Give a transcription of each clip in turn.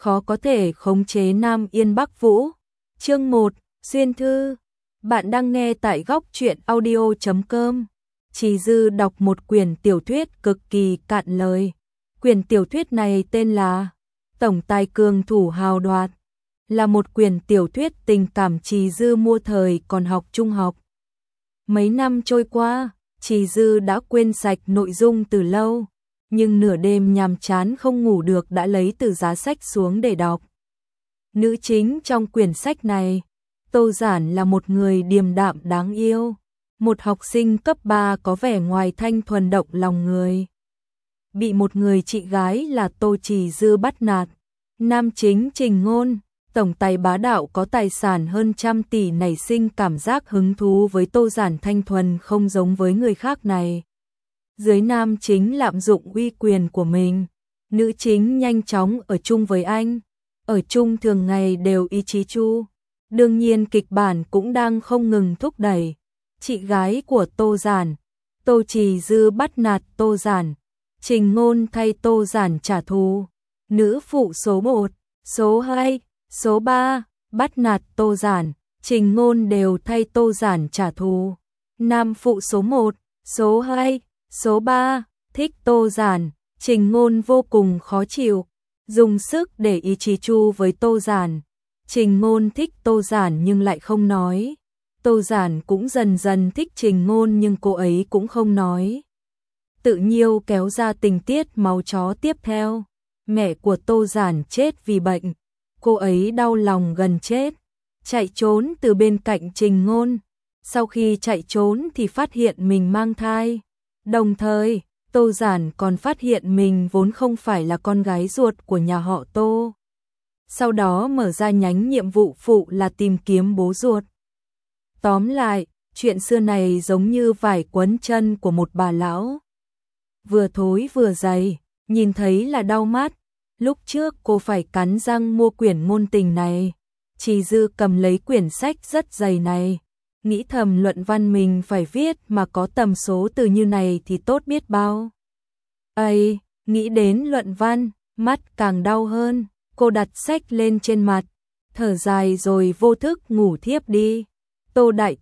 khó có thể khống chế Nam Yên Bắc Vũ. Chương 1, Xuyên thư. Bạn đang nghe tại góc truyện audio.com. Trì Dư đọc một quyển tiểu thuyết cực kỳ cạn lời. Quyển tiểu thuyết này tên là Tổng tài cường thủ hào đoạt, là một quyển tiểu thuyết tình cảm Trì Dư mua thời còn học trung học. Mấy năm trôi qua, Trì Dư đã quên sạch nội dung từ lâu, nhưng nửa đêm nhàm chán không ngủ được đã lấy từ giá sách xuống để đọc. Nữ chính trong quyển sách này, Tô Giản là một người điềm đạm đáng yêu, một học sinh cấp 3 có vẻ ngoài thanh thuần động lòng người. Bị một người chị gái là Tô Trì Dư bắt nạt. Nam chính Trình Ngôn, tổng tài bá đạo có tài sản hơn 100 tỷ nảy sinh cảm giác hứng thú với Tô Giản thanh thuần không giống với người khác này. Dưới nam chính lạm dụng uy quyền của mình, nữ chính nhanh chóng ở chung với anh, ở chung thường ngày đều ý chí chu. Đương nhiên kịch bản cũng đang không ngừng thúc đẩy. Chị gái của Tô Giản, Tô Trì Dư bắt nạt Tô Giản, Trình Ngôn thay Tô Giản trả thù. Nữ phụ số 1, số 2, số 3 bắt nạt Tô Giản, Trình Ngôn đều thay Tô Giản trả thù. Nam phụ số 1, số 2, số 3 thích Tô Giản, Trình Ngôn vô cùng khó chịu, dùng sức để ý chí chu với Tô Giản. Trình Ngôn thích Tô Giản nhưng lại không nói. Tô Giản cũng dần dần thích Trình Ngôn nhưng cô ấy cũng không nói. Tự nhiêu kéo ra tình tiết máu chó tiếp theo. Mẹ của Tô Giản chết vì bệnh. Cô ấy đau lòng gần chết, chạy trốn từ bên cạnh Trình Ngôn. Sau khi chạy trốn thì phát hiện mình mang thai. Đồng thời, Tô Giản còn phát hiện mình vốn không phải là con gái ruột của nhà họ Tô. Sau đó mở ra nhánh nhiệm vụ phụ là tìm kiếm bố ruột. Tóm lại, chuyện xưa này giống như vải quấn chân của một bà lão. Vừa thối vừa dày, nhìn thấy là đau mắt. Lúc trước cô phải cắn răng mua quyển ngôn tình này. Trì Dư cầm lấy quyển sách rất dày này, nghĩ thầm luận văn mình phải viết mà có tầm số từ như này thì tốt biết bao. Ây, nghĩ đến luận văn, mắt càng đau hơn. Cô đặt sách lên trên mặt, thở dài rồi vô thức ngủ thiếp đi. Tô đại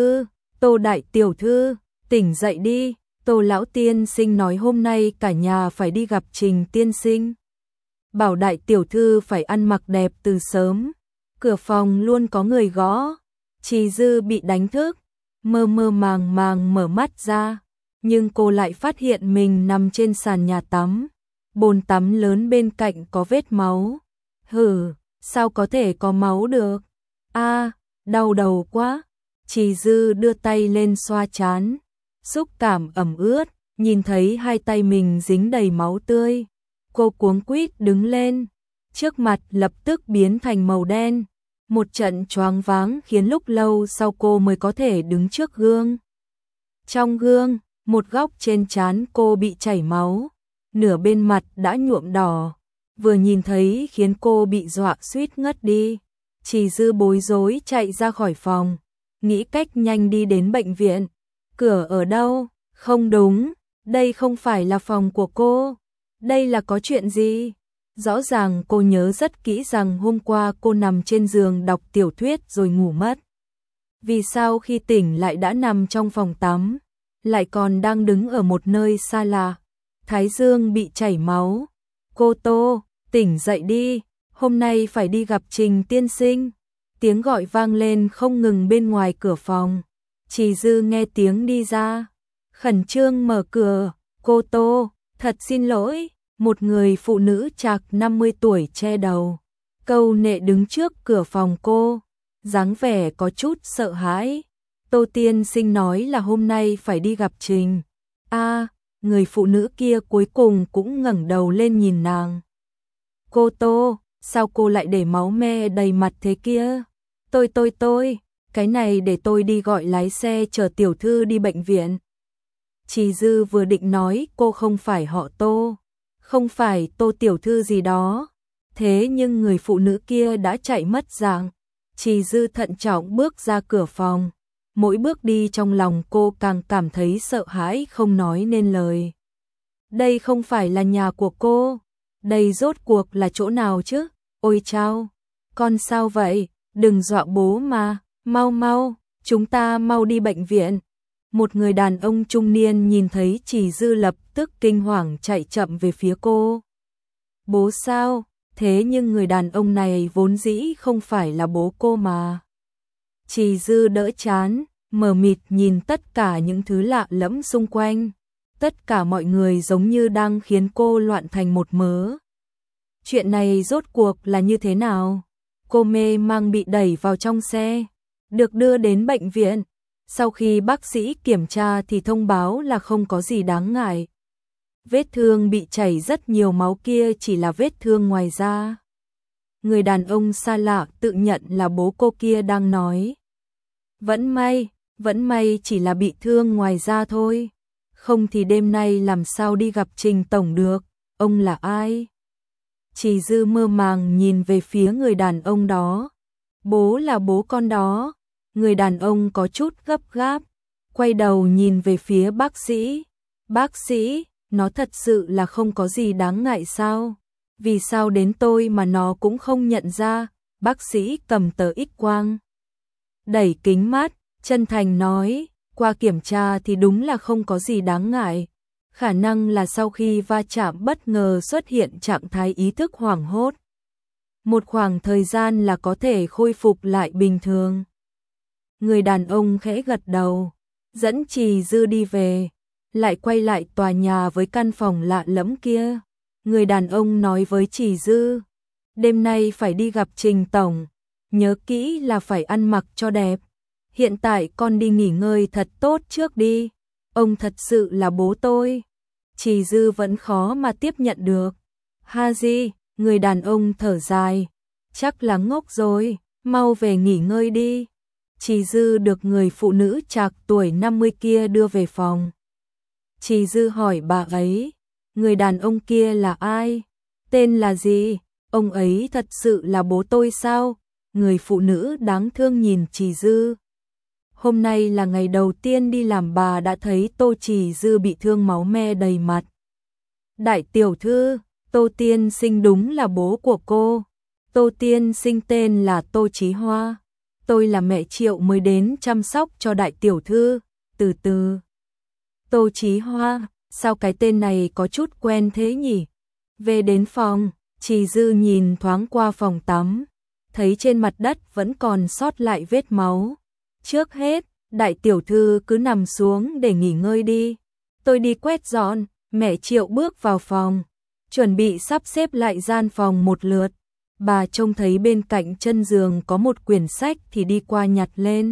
tiểu thư, tỉnh dậy đi. Tô lão tiên sinh nói hôm nay cả nhà phải đi gặp Trình tiên sinh. Bảo đại tiểu thư phải ăn mặc đẹp từ sớm. Cửa phòng luôn có người gõ. Trì Dư bị đánh thức, mơ mơ màng màng mở mắt ra, nhưng cô lại phát hiện mình nằm trên sàn nhà tắm. Bồn tắm lớn bên cạnh có vết máu. Hừ, sao có thể có máu được? A, đau đầu quá. Trì Dư đưa tay lên xoa trán, xúc cảm ẩm ướt, nhìn thấy hai tay mình dính đầy máu tươi. Cô cuống quýt đứng lên, trước mặt lập tức biến thành màu đen. Một trận choáng váng khiến lúc lâu sau cô mới có thể đứng trước gương. Trong gương, một góc trên trán cô bị chảy máu, nửa bên mặt đã nhuộm đỏ. Vừa nhìn thấy khiến cô bị dọa suýt ngất đi. Trì Dư bối rối chạy ra khỏi phòng, nghĩ cách nhanh đi đến bệnh viện. Cửa ở đâu? Không đúng, đây không phải là phòng của cô. Đây là có chuyện gì? Rõ ràng cô nhớ rất kỹ rằng hôm qua cô nằm trên giường đọc tiểu thuyết rồi ngủ mất. Vì sao khi tỉnh lại đã nằm trong phòng tắm, lại còn đang đứng ở một nơi xa lạ? Thái dương bị chảy máu. Cô Tô, tỉnh dậy đi, hôm nay phải đi gặp Trình tiên sinh. Tiếng gọi vang lên không ngừng bên ngoài cửa phòng. Trì Dư nghe tiếng đi ra, khẩn trương mở cửa. Cô Tô, thật xin lỗi. Một người phụ nữ chạc 50 tuổi che đầu, câu nệ đứng trước cửa phòng cô, dáng vẻ có chút sợ hãi. Tô tiên sinh nói là hôm nay phải đi gặp Trình. Người phụ nữ kia cuối cùng cũng ngẩng đầu lên nhìn nàng. Cô Tô, sao cô lại để máu me đầy mặt thế kia? Tôi, cái này để tôi đi gọi lái xe chở tiểu thư đi bệnh viện. Trì Dư vừa định nói cô không phải họ Tô, không phải Tô tiểu thư gì đó. Thế nhưng người phụ nữ kia đã chạy mất dạng. Trì Dư thận trọng bước ra cửa phòng. Mỗi bước đi trong lòng cô càng cảm thấy sợ hãi không nói nên lời. Đây không phải là nhà của cô. Đây rốt cuộc là chỗ nào chứ? Ôi chao, con sao vậy, đừng dọa bố mà, mau mau, chúng ta mau đi bệnh viện. Một người đàn ông trung niên nhìn thấy Trì Dư lập tức kinh hoàng chạy chậm về phía cô. Bố sao? Thế nhưng người đàn ông này vốn dĩ không phải là bố cô mà. Trì Dư đỡ chán, mờ mịt nhìn tất cả những thứ lạ lẫm xung quanh. Tất cả mọi người giống như đang khiến cô loạn thành một mớ. Chuyện này rốt cuộc là như thế nào? Cô mê mang bị đẩy vào trong xe, được đưa đến bệnh viện. Sau khi bác sĩ kiểm tra thì thông báo là không có gì đáng ngại. Vết thương bị chảy rất nhiều máu kia chỉ là vết thương ngoài da. Người đàn ông xa lạ tự nhận là bố cô kia đang nói. Vẫn may chỉ là bị thương ngoài da thôi. Không thì đêm nay làm sao đi gặp Trình Tổng được, ông là ai? Trì Dư mơ màng nhìn về phía người đàn ông đó. Bố là bố con đó. Người đàn ông có chút gấp gáp, quay đầu nhìn về phía bác sĩ. Bác sĩ, nó thật sự là không có gì đáng ngại sao? Vì sao đến tôi mà nó cũng không nhận ra? Bác sĩ cầm tờ X-quang, đẩy kính mắt, chân thành nói, qua kiểm tra thì đúng là không có gì đáng ngại. Khả năng là sau khi va chạm bất ngờ xuất hiện trạng thái ý thức hoảng hốt. Một khoảng thời gian là có thể khôi phục lại bình thường. Người đàn ông khẽ gật đầu, dẫn Trì Dư đi về, lại quay lại tòa nhà với căn phòng lạ lẫm kia. Người đàn ông nói với Trì Dư, đêm nay phải đi gặp Trình Tổng, nhớ kỹ là phải ăn mặc cho đẹp. Hiện tại con đi nghỉ ngơi thật tốt trước đi, ông thật sự là bố tôi. Trì Dư vẫn khó mà tiếp nhận được. Haji, người đàn ông thở dài, chắc là ngốc rồi, mau về nghỉ ngơi đi. Trì Dư được người phụ nữ trạc tuổi 50 kia đưa về phòng. Trì Dư hỏi bà ấy, người đàn ông kia là ai? Tên là gì? Ông ấy thật sự là bố tôi sao? Người phụ nữ đáng thương nhìn Trì Dư. Hôm nay là ngày đầu tiên đi làm bà đã thấy Tô Trì Dư bị thương máu me đầy mặt. Đại tiểu thư, Tô tiên sinh đúng là bố của cô. Tô tiên sinh tên là Tô Chí Hoa. Tôi là mẹ Triệu mới đến chăm sóc cho đại tiểu thư. Từ từ. Tô Chí Hoa, sao cái tên này có chút quen thế nhỉ? Về đến phòng, Trì Dư nhìn thoáng qua phòng tắm, thấy trên mặt đất vẫn còn sót lại vết máu. Trước hết, đại tiểu thư cứ nằm xuống để nghỉ ngơi đi. Tôi đi quét dọn. Mẹ Triệu bước vào phòng, chuẩn bị sắp xếp lại gian phòng một lượt. Bà trông thấy bên cạnh chân giường có một quyển sách thì đi qua nhặt lên.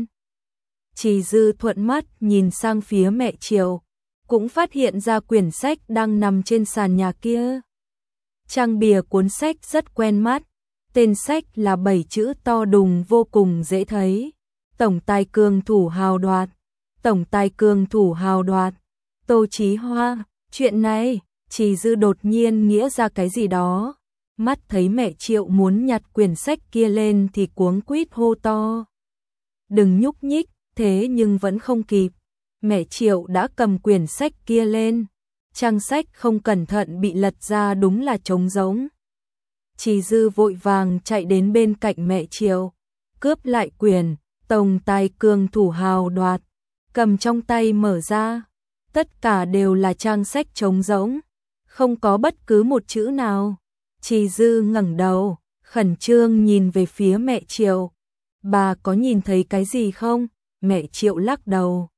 Trì Dư thuận mắt nhìn sang phía mẹ Triệu, cũng phát hiện ra quyển sách đang nằm trên sàn nhà kia. Trang bìa cuốn sách rất quen mắt, tên sách là 7 chữ to đùng vô cùng dễ thấy. Tổng tài cường thủ hào đoạt, tổng tài cường thủ hào đoạt, Tô Chí Hoa. Chuyện này, Trì Dư đột nhiên nghĩa ra cái gì đó. Mắt thấy mẹ Triệu muốn nhặt quyển sách kia lên thì cuống quýt hô to. Đừng nhúc nhích, thế nhưng vẫn không kịp. Mẹ Triệu đã cầm quyển sách kia lên. Trang sách không cẩn thận bị lật ra đúng là trống rỗng. Trì Dư vội vàng chạy đến bên cạnh mẹ Triệu, cướp lại quyển, tổng tài cường thủ hào đoạt, cầm trong tay mở ra. Tất cả đều là trang sách trống rỗng, không có bất cứ một chữ nào. Trì Dư ngẩng đầu, khẩn trương nhìn về phía mẹ Triệu. Bà có nhìn thấy cái gì không? Mẹ Triệu lắc đầu.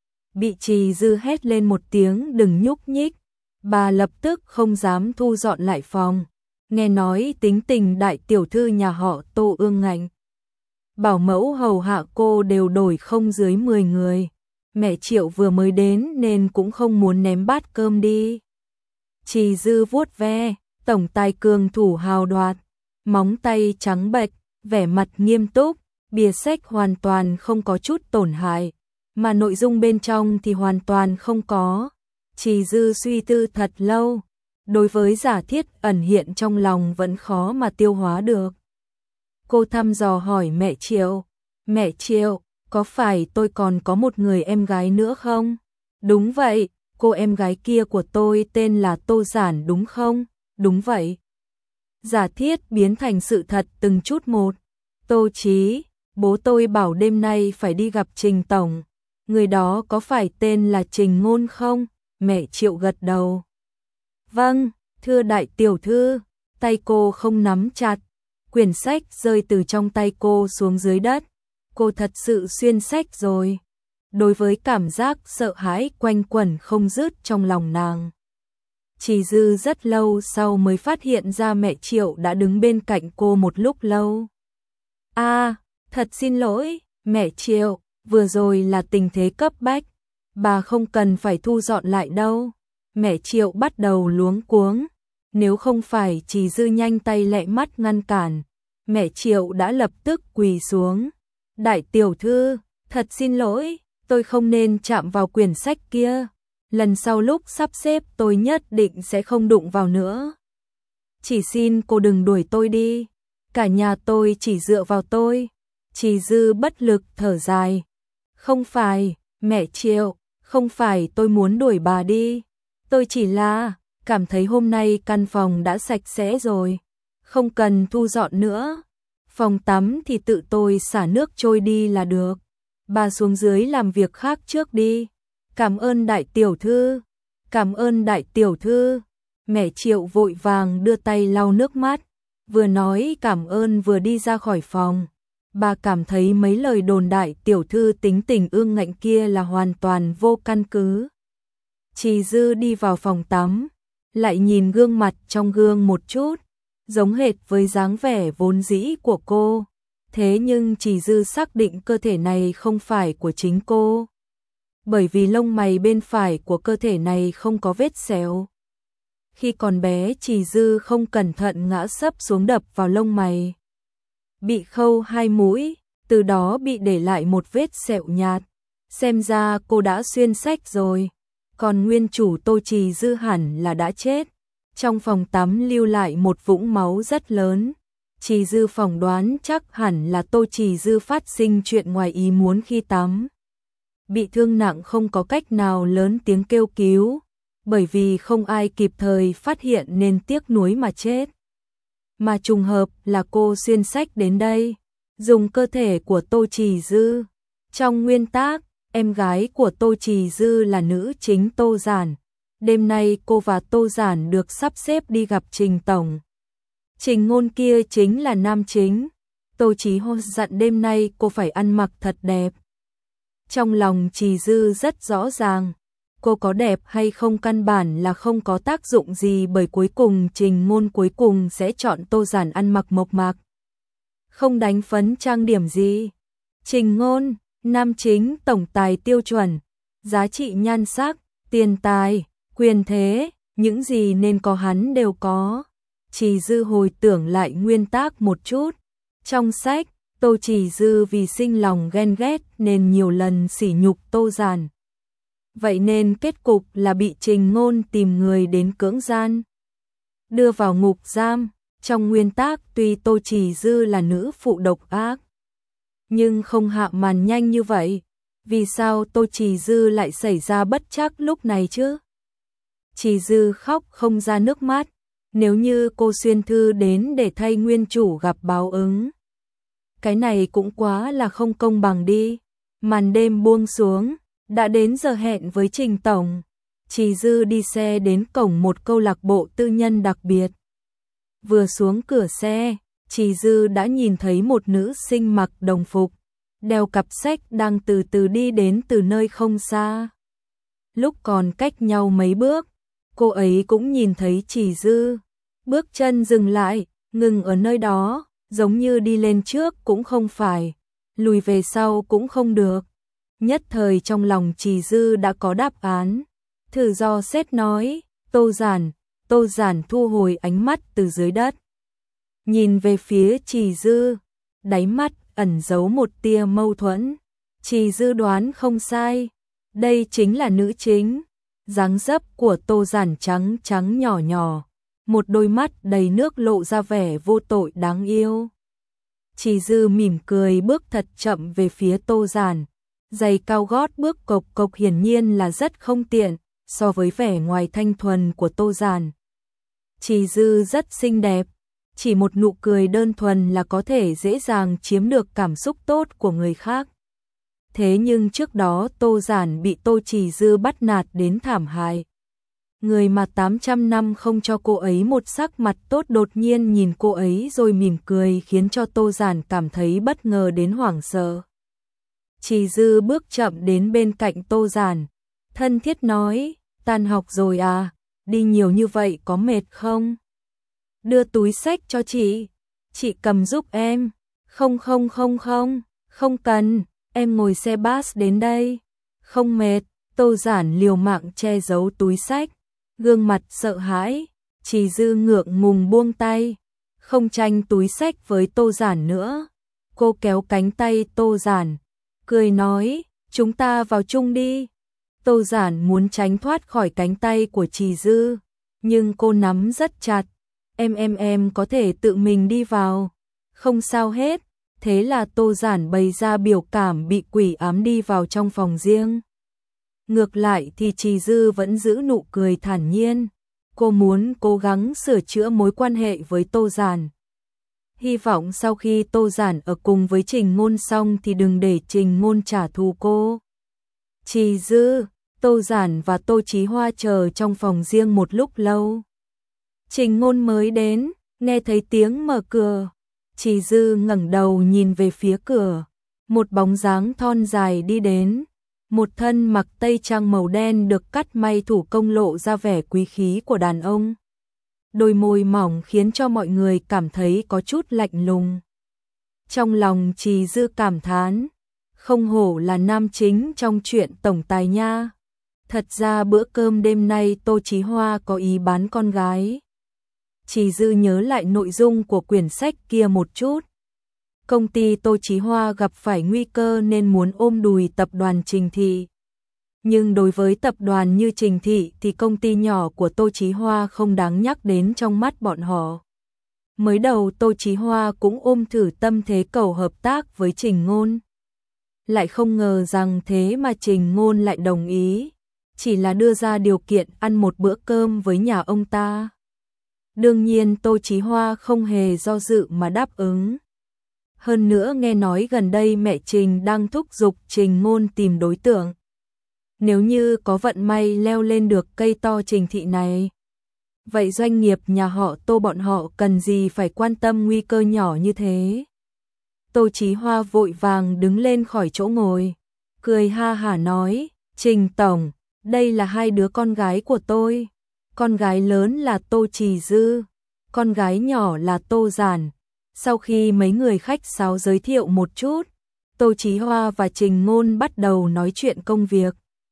Bị Trì Dư hét lên một tiếng đừng nhúc nhích. Bà lập tức không dám thu dọn lại phòng. Nghe nói tính tình đại tiểu thư nhà họ Tô ương ngạnh. Bảo mẫu hầu hạ cô đều đổi không dưới 10 người. Mẹ Triệu vừa mới đến nên cũng không muốn ném bát cơm đi. Trì Dư vuốt ve, tổng tài cường thủ hào đoạt, móng tay trắng bệch, vẻ mặt nghiêm túc, bìa sách hoàn toàn không có chút tổn hại, mà nội dung bên trong thì hoàn toàn không có. Trì Dư suy tư thật lâu, đối với giả thiết ẩn hiện trong lòng vẫn khó mà tiêu hóa được. Cô thăm dò hỏi mẹ Triệu, có phải tôi còn có một người em gái nữa không? Đúng vậy, cô em gái kia của tôi tên là Tô Giản đúng không? Đúng vậy. giả thiết biến thành sự thật từng chút một. Tô Chí, bố tôi bảo đêm nay phải đi gặp Trình Tổng. Người đó có phải tên là Trình Ngôn không? Mẹ Triệu gật đầu. Vâng, thưa đại tiểu thư. Tay cô không nắm chặt. Quyển sách rơi từ trong tay cô xuống dưới đất. Cô thật sự xuyên sách rồi. Đối với cảm giác sợ hãi quanh quẩn không dứt trong lòng nàng. Chỉ Dư rất lâu sau mới phát hiện ra mẹ Triệu đã đứng bên cạnh cô một lúc lâu. Thật xin lỗi, mẹ Triệu, vừa rồi là tình thế cấp bách. Bà không cần phải thu dọn lại đâu. Mẹ Triệu bắt đầu luống cuống. Nếu không phải Chỉ Dư nhanh tay lẹ mắt ngăn cản, mẹ Triệu đã lập tức quỳ xuống. Đại tiểu thư, thật xin lỗi, tôi không nên chạm vào quyển sách kia. Lần sau lúc sắp xếp tôi nhất định sẽ không đụng vào nữa. Chỉ xin cô đừng đuổi tôi đi. Cả nhà tôi chỉ dựa vào tôi. Chỉ Dư bất lực thở dài. Không phải, mẹ Triệu, không phải tôi muốn đuổi bà đi. Tôi chỉ là cảm thấy hôm nay căn phòng đã sạch sẽ rồi. Không cần thu dọn nữa. Phòng tắm thì tự tôi xả nước trôi đi là được. Bà xuống dưới làm việc khác trước đi. Cảm ơn đại tiểu thư. Cảm ơn đại tiểu thư. Mẹ Triệu vội vàng đưa tay lau nước mắt. Vừa nói cảm ơn vừa đi ra khỏi phòng. Bà cảm thấy mấy lời đồn đại tiểu thư tính tình ương ngạnh kia là hoàn toàn vô căn cứ. Chỉ Dư đi vào phòng tắm, lại nhìn gương mặt trong gương một chút, giống hệt với dáng vẻ vốn dĩ của cô. Thế nhưng Chỉ Dư xác định cơ thể này không phải của chính cô. Bởi vì lông mày bên phải của cơ thể này không có vết sẹo. Khi còn bé Chỉ Dư không cẩn thận ngã sấp xuống đập vào lông mày. Bị khâu 2 mũi, từ đó bị để lại một vết sẹo nhạt. Xem ra cô đã xuyên sách rồi. Còn nguyên chủ Tô Chỉ Dư hẳn là đã chết. Trong phòng tắm lưu lại một vũng máu rất lớn. Chỉ Dư phỏng đoán chắc hẳn là Tô Chỉ Dư phát sinh chuyện ngoài ý muốn khi tắm. Bị thương nặng không có cách nào lớn tiếng kêu cứu, bởi vì không ai kịp thời phát hiện nên tiếc nuối mà chết. Mà trùng hợp là cô xuyên sách đến đây, dùng cơ thể của Tô Chỉ Dư. Trong nguyên tác, em gái của Tô Chỉ Dư là nữ chính Tô Giản. Đêm nay cô và Tô Giản được sắp xếp đi gặp Trình Tổng. Trình Ngôn kia chính là nam chính. Tô Chí Hôn dặn đêm nay cô phải ăn mặc thật đẹp. Trong lòng Chỉ Dư rất rõ ràng, cô có đẹp hay không căn bản là không có tác dụng gì, bởi cuối cùng Trình Ngôn cuối cùng sẽ chọn Tô Giản ăn mặc mộc mạc, không đánh phấn trang điểm gì. Trình Ngôn, nam chính tổng tài tiêu chuẩn, giá trị nhan sắc, tiền tài, quyền thế, những gì nên có hắn đều có. Chỉ Dư hồi tưởng lại nguyên tác một chút. Trong sách, Tô Chỉ Dư vì sinh lòng ghen ghét nên nhiều lần sỉ nhục Tô Giản. Vậy nên kết cục là bị Trình Ngôn tìm người đến cưỡng gian, đưa vào ngục giam. Trong nguyên tác tuy Tô Chỉ Dư là nữ phụ độc ác, nhưng không hạ màn nhanh như vậy. Vì sao Tô Chỉ Dư lại xảy ra bất trắc lúc này chứ? Chỉ Dư khóc không ra nước mắt. Nếu như cô xuyên thư đến để thay nguyên chủ gặp báo ứng, cái này cũng quá là không công bằng đi. Màn đêm buông xuống, đã đến giờ hẹn với Trình Tổng. Chỉ Dư đi xe đến cổng một câu lạc bộ tư nhân đặc biệt. Vừa xuống cửa xe, Chỉ Dư đã nhìn thấy một nữ sinh mặc đồng phục, đeo cặp sách đang từ từ đi đến từ nơi không xa. Lúc còn cách nhau mấy bước, cô ấy cũng nhìn thấy Chỉ Dư. Bước chân dừng lại, ngừng ở nơi đó, giống như đi lên trước cũng không phải, lùi về sau cũng không được. Nhất thời trong lòng Chỉ Dư đã có đáp án. Thử dò xét nói, Tô Giản thu hồi ánh mắt từ dưới đất, nhìn về phía Chỉ Dư, đáy mắt ẩn giấu một tia mâu thuẫn. Chỉ Dư đoán không sai, đây chính là nữ chính. Dáng dấp của Tô Giản trắng trắng nhỏ nhỏ, một đôi mắt đầy nước lộ ra vẻ vô tội đáng yêu. Chỉ Dư mỉm cười bước thật chậm về phía Tô Giản. Giày cao gót bước cộc cộc hiển nhiên là rất không tiện so với vẻ ngoài thanh thuần của Tô Giản. Chỉ Dư rất xinh đẹp. Chỉ một nụ cười đơn thuần là có thể dễ dàng chiếm được cảm xúc tốt của người khác. Thế nhưng trước đó Tô Giản bị Tô Chỉ Dư bắt nạt đến thảm hại. Người mà 800 năm không cho cô ấy một sắc mặt tốt đột nhiên nhìn cô ấy rồi mỉm cười khiến cho Tô Giản cảm thấy bất ngờ đến hoảng sợ. Chỉ Dư bước chậm đến bên cạnh Tô Giản, thân thiết nói, tan học rồi à, đi nhiều như vậy có mệt không? Đưa túi xách cho chị cầm giúp em. Không, không cần, em ngồi xe bus đến đây. Không mệt, Tô Giản liều mạng che giấu túi xách, gương mặt sợ hãi. Chỉ Dư ngượng ngùng buông tay, không tranh túi xách với Tô Giản nữa. Cô kéo cánh tay Tô Giản, cười nói, chúng ta vào chung đi. Tô Giản muốn tránh thoát khỏi cánh tay của Chỉ Dư, nhưng cô nắm rất chặt. Em có thể tự mình đi vào. Không sao hết. Thế là Tô Giản bày ra biểu cảm bị quỷ ám đi vào trong phòng riêng. Ngược lại thì Chỉ Dư vẫn giữ nụ cười thản nhiên. Cô muốn cố gắng sửa chữa mối quan hệ với Tô Giản. Hy vọng sau khi Tô Giản ở cùng với Trình Ngôn xong thì đừng để Trình Ngôn trả thù cô. Chỉ Dư, Tô Giản và Tô Chí Hoa chờ trong phòng riêng một lúc lâu. Trình Ngôn mới đến, nghe thấy tiếng mở cửa. Chỉ Dư ngẩng đầu nhìn về phía cửa, một bóng dáng thon dài đi đến, một thân mặc tây trang màu đen được cắt may thủ công lộ ra vẻ quý khí của đàn ông. Đôi môi mỏng khiến cho mọi người cảm thấy có chút lạnh lùng. Trong lòng Chỉ Dư cảm thán, không hổ là nam chính trong truyện tổng tài nha. Thật ra bữa cơm đêm nay Tô Chí Hoa có ý bán con gái. Chỉ Dư nhớ lại nội dung của quyển sách kia một chút. Công ty Tô Chí Hoa gặp phải nguy cơ nên muốn ôm đùi tập đoàn Trình Thị. Nhưng đối với tập đoàn như Trình Thị thì công ty nhỏ của Tô Chí Hoa không đáng nhắc đến trong mắt bọn họ. Mới đầu Tô Chí Hoa cũng ôm thử tâm thế cầu hợp tác với Trình Ngôn. Lại không ngờ rằng thế mà Trình Ngôn lại đồng ý, chỉ là đưa ra điều kiện ăn một bữa cơm với nhà ông ta. Đương nhiên Tô Chí Hoa không hề do dự mà đáp ứng. Hơn nữa nghe nói gần đây mẹ Trình đang thúc giục Trình Ngôn tìm đối tượng. Nếu như có vận may leo lên được cây to Trình Thị này, vậy doanh nghiệp nhà họ Tô bọn họ cần gì phải quan tâm nguy cơ nhỏ như thế. Tô Chí Hoa vội vàng đứng lên khỏi chỗ ngồi, cười ha hả nói, Trình Tổng, đây là hai đứa con gái của tôi. Con gái lớn là Tô Chỉ Dư, con gái nhỏ là Tô Giản. Sau khi mấy người khách sáo giới thiệu một chút, Tô Chí Hoa và Trình Ngôn bắt đầu nói chuyện công việc.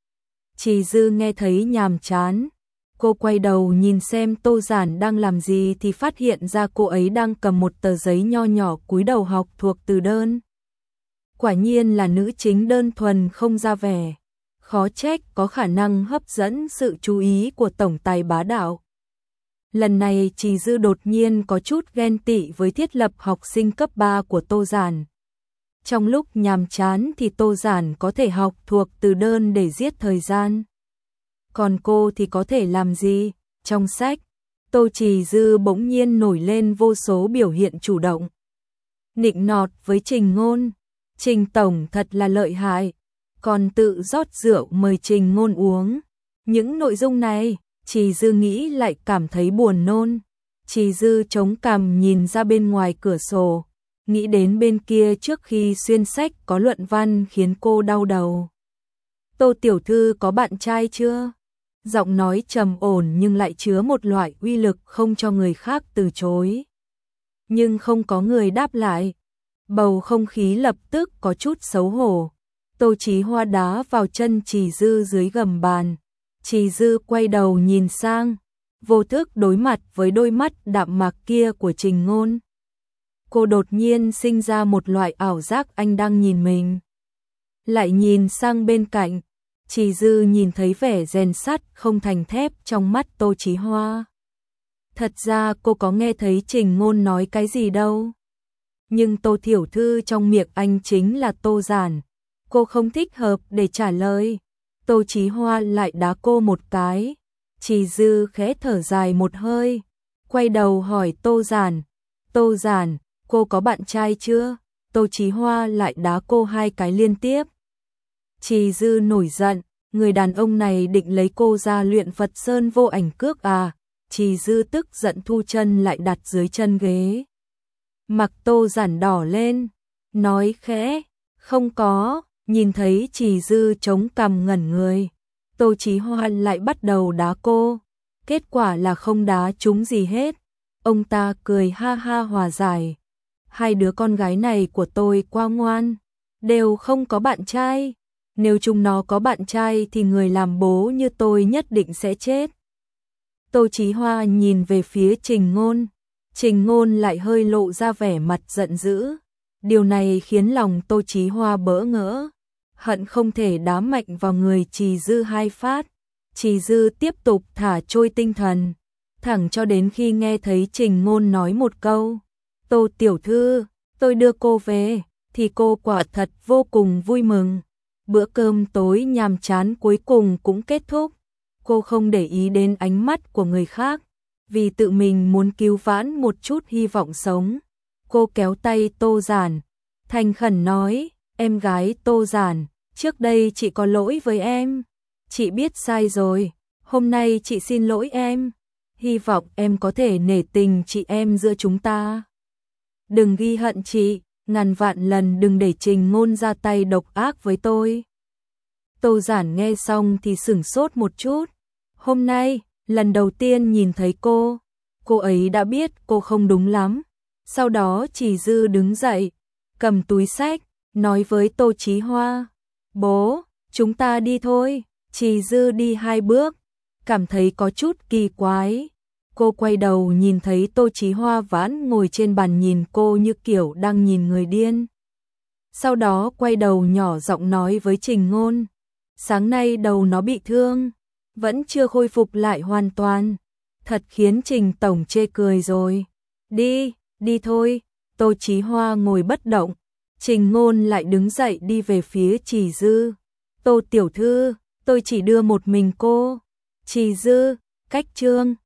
Chỉ Dư nghe thấy nhàm chán, cô quay đầu nhìn xem Tô Giản đang làm gì thì phát hiện ra cô ấy đang cầm một tờ giấy nho nhỏ cúi đầu học thuộc từ đơn. Quả nhiên là nữ chính đơn thuần không ra vẻ. Khó trách có khả năng hấp dẫn sự chú ý của tổng tài bá đạo. Lần này Chỉ Dư đột nhiên có chút ghen tị với thiết lập học sinh cấp 3 của Tô Giản. Trong lúc nhàm chán thì Tô Giản có thể học thuộc từ đơn để giết thời gian. Còn cô thì có thể làm gì? Trong sách, Tô Chỉ Dư bỗng nhiên nổi lên vô số biểu hiện chủ động. Nịnh nọt với Trình Ngôn, Trình Tổng thật là lợi hại. Còn tự rót rượu mời Trình Ngôn uống. Những nội dung này, Chỉ Dư nghĩ lại cảm thấy buồn nôn. Chỉ Dư chống cằm nhìn ra bên ngoài cửa sổ, nghĩ đến bên kia trước khi xuyên sách có luận văn khiến cô đau đầu. Tô tiểu thư có bạn trai chưa? Giọng nói trầm ổn nhưng lại chứa một loại uy lực không cho người khác từ chối. Nhưng không có người đáp lại. Bầu không khí lập tức có chút xấu hổ. Tô Chí Hoa đá vào chân Chỉ Dư dưới gầm bàn. Chỉ Dư quay đầu nhìn sang, vô thức đối mặt với đôi mắt đạm mạc kia của Trình Ngôn. Cô đột nhiên sinh ra một loại ảo giác anh đang nhìn mình. Lại nhìn sang bên cạnh, Chỉ Dư nhìn thấy vẻ rèn sắt không thành thép trong mắt Tô Chí Hoa. Thật ra cô có nghe thấy Trình Ngôn nói cái gì đâu. Nhưng Tô tiểu thư trong miệng anh chính là Tô Giản. Cô không thích hợp để trả lời. Tô Chí Hoa lại đá cô một cái. Chỉ Dư khẽ thở dài một hơi, quay đầu hỏi Tô Giản, Tô Giản, cô có bạn trai chưa? Tô Chí Hoa lại đá cô 2 cái liên tiếp. Trì Dư nổi giận, người đàn ông này định lấy cô ra luyện Phật Sơn vô ảnh cước à? Trì Dư tức giận thu chân lại đặt dưới chân ghế. Mặt Tô Giản đỏ lên, nói khẽ, không có. Nhìn thấy Trì Dư chống cằm ngẩn người, Tô Chí Hoa lại bắt đầu đá cô. Kết quả là không đá trúng gì hết. Ông ta cười ha ha hòa giải. Hai đứa con gái này của tôi quá ngoan, đều không có bạn trai. Nếu chúng nó có bạn trai thì người làm bố như tôi nhất định sẽ chết. Tô Chí Hoa nhìn về phía Trình Ngôn. Trình Ngôn lại hơi lộ ra vẻ mặt giận dữ. Điều này khiến lòng Tô Chí Hoa bỡ ngỡ, hận không thể đá mạnh vào người Trì Dư 2 phát. Trì Dư tiếp tục thả trôi tinh thần, thẳng cho đến khi nghe thấy Trình Ngôn nói một câu: Tô tiểu thư, tôi đưa cô về, thì cô quả thật vô cùng vui mừng. Bữa cơm tối nhàm chán cuối cùng cũng kết thúc. Cô không để ý đến ánh mắt của người khác, vì tự mình muốn cứu vãn một chút hy vọng sống. Cô kéo tay Tô Giản, thành khẩn nói: em gái Tô Giản, trước đây chị có lỗi với em. Chị biết sai rồi, hôm nay chị xin lỗi em. Hy vọng em có thể nể tình chị em giữa chúng ta. Đừng ghi hận chị, ngàn vạn lần đừng để Trình Ngôn ra tay độc ác với tôi. Tô Giản nghe xong thì sửng sốt một chút. Hôm nay, lần đầu tiên nhìn thấy cô ấy đã biết cô không đúng lắm. Sau đó Trì Dư đứng dậy, cầm túi xách, nói với Tô Chí Hoa: bố, chúng ta đi thôi. Trì Dư đi 2 bước, cảm thấy có chút kỳ quái. Cô quay đầu nhìn thấy Tô Chí Hoa vẫn ngồi trên bàn nhìn cô như kiểu đang nhìn người điên. Sau đó quay đầu nhỏ giọng nói với Trình Ngôn: sáng nay đầu nó bị thương, vẫn chưa khôi phục lại hoàn toàn. Thật khiến Trình tổng chê cười rồi. Đi thôi. Tô Chí Hoa ngồi bất động. Trình Ngôn lại đứng dậy đi về phía Trì Dư. Tô tiểu thư, tôi chỉ đưa một mình cô. Trì Dư, cách trương.